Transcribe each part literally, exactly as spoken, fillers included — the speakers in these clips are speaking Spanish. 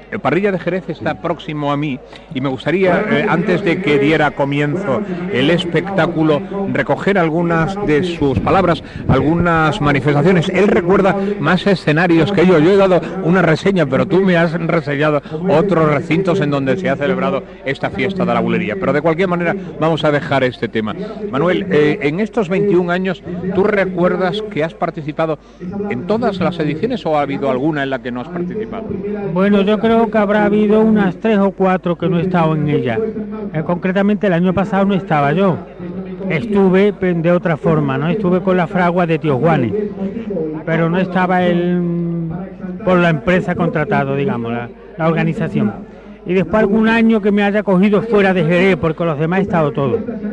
El Parrilla de Jerez está próximo a mí y me gustaría, eh, antes de que diera comienzo el espectáculo, recoger algunas de sus palabras, algunas manifestaciones. Él recuerda más escenarios que yo. Yo he dado una reseña, pero tú me has reseñado otros recintos en donde se ha celebrado esta fiesta de la bulería. Pero de cualquier manera vamos a dejar este tema. Manuel, eh, en estos veintiún años, ¿tú recuerdas que has participado en todas las ediciones o ha habido alguna en la que no has participado? Bueno, yo creo que habrá habido unas tres o cuatro que no he estado en ella. Eh, concretamente el año pasado no estaba yo. Estuve de otra forma, ¿no? Estuve con la fragua de Tío Juanes, pero no estaba él por la empresa contratado, digamos, la, la organización. Y después algún año que me haya cogido fuera de Jerez, porque los demás he estado todo.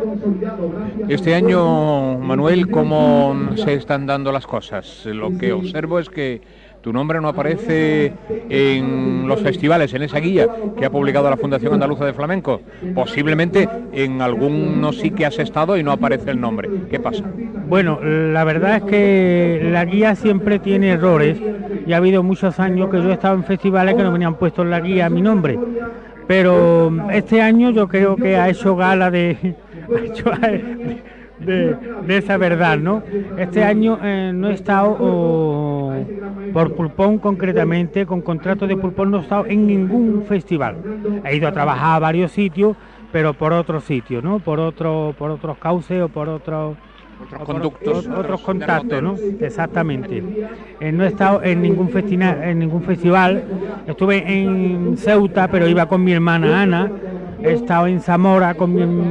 Este año, Manuel, ¿cómo se están dando las cosas? Lo que observo es que tu nombre no aparece en los festivales, en esa guía que ha publicado la Fundación Andaluza de Flamenco. Posiblemente en algunos sí que has estado y no aparece el nombre. ¿Qué pasa? Bueno, la verdad es que la guía siempre tiene errores y ha habido muchos años que yo he estado en festivales que no me han puesto en la guía mi nombre. Pero este año yo creo que ha hecho gala de... Ha hecho, De, de esa verdad, ¿no? Este año eh, no he estado, oh, por Pulpón concretamente, con contrato de Pulpón no he estado en ningún festival. He ido a trabajar a varios sitios, pero por otros sitios, ¿no? Por otro, por otros cauces o por otros... Otros conductos, otros, otros contactos, ¿no? Exactamente. Eh, no he estado en ningún festival, en ningún festival. Estuve en Ceuta, pero iba con mi hermana Ana. He estado en Zamora con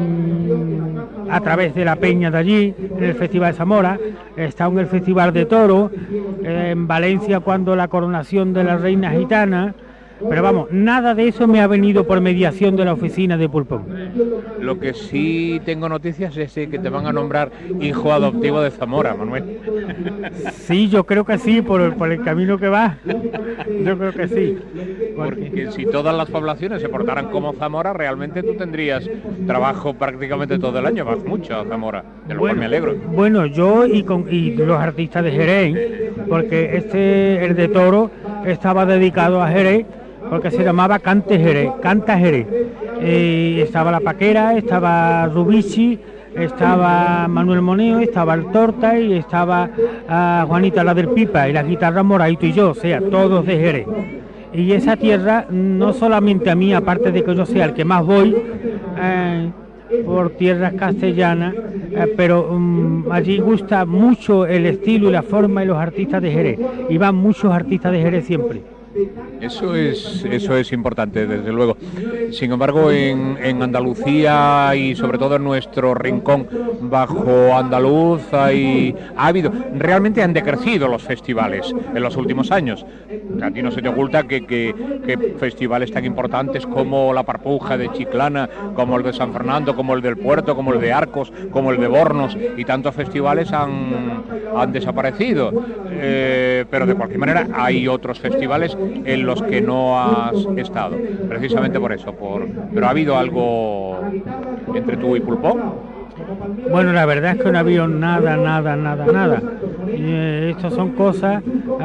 mi, a través de la peña de allí, en el Festival de Zamora. He estado en el Festival de Toro, eh, en Valencia cuando la coronación de la reina gitana. Pero vamos, nada de eso me ha venido por mediación de la oficina de Pulpón. Lo que sí tengo noticias es que te van a nombrar hijo adoptivo de Zamora, Manuel. Sí, yo creo que sí, por, por el camino que va. Yo creo que sí. Porque... Porque si todas las poblaciones se portaran como Zamora, realmente tú tendrías trabajo prácticamente todo el año. Vas mucho a Zamora, de lo bueno, cual me alegro. Bueno, yo y, con, y los artistas de Jerez, porque este, el de Toro, estaba dedicado a Jerez, porque se llamaba Cante Jerez, Canta Jerez. Eh, estaba La Paquera, estaba Rubici, estaba Manuel Moneo, estaba el Torta y estaba uh, Juanita la del Pipa y la guitarra Moraito y yo, o sea, todos de Jerez. Y esa tierra, no solamente a mí, aparte de que yo sea el que más voy, eh, por tierras castellanas, eh, pero um, allí gusta mucho el estilo y la forma y los artistas de Jerez. Y van muchos artistas de Jerez siempre. Eso es, eso es importante, desde luego. Sin embargo, en, en Andalucía y sobre todo en nuestro rincón bajo andaluz hay, ha habido, realmente han decrecido los festivales en los últimos años. A ti no se te oculta que, que, que festivales tan importantes como la Parpuja de Chiclana, como el de San Fernando, como el del Puerto, como el de Arcos, como el de Bornos y tantos festivales han, han desaparecido. Eh, pero de cualquier manera hay otros festivales en los que no has estado, precisamente por eso, por... pero ¿ha habido algo entre tú y Pulpón? Bueno, la verdad es que no ha habido nada, nada, nada, nada. Eh, estas son cosas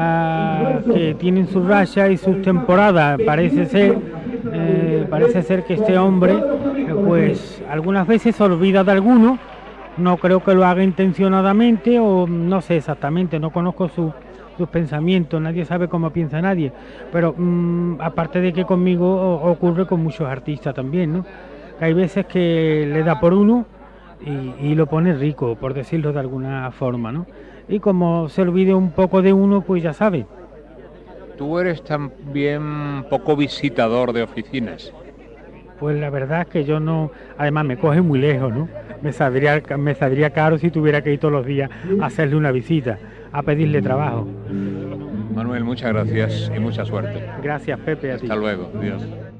uh, que tienen sus rachas y sus temporadas. Parece ser, eh, parece ser que este hombre, eh, pues algunas veces se olvida de alguno. No creo que lo haga intencionadamente o no sé exactamente, no conozco su sus pensamientos, nadie sabe cómo piensa nadie, pero mmm, aparte de que conmigo ocurre con muchos artistas también, ¿no? Que hay veces que le da por uno y, y lo pone rico, por decirlo de alguna forma, ¿no? Y como se olvide un poco de uno, pues ya sabe. Tú eres también poco visitador de oficinas. Pues la verdad es que yo no, además me coge muy lejos, ¿no? Me saldría, me saldría caro si tuviera que ir todos los días a hacerle una visita, a pedirle trabajo. Manuel, muchas gracias y mucha suerte. Gracias, Pepe, a ti. Hasta luego, Dios.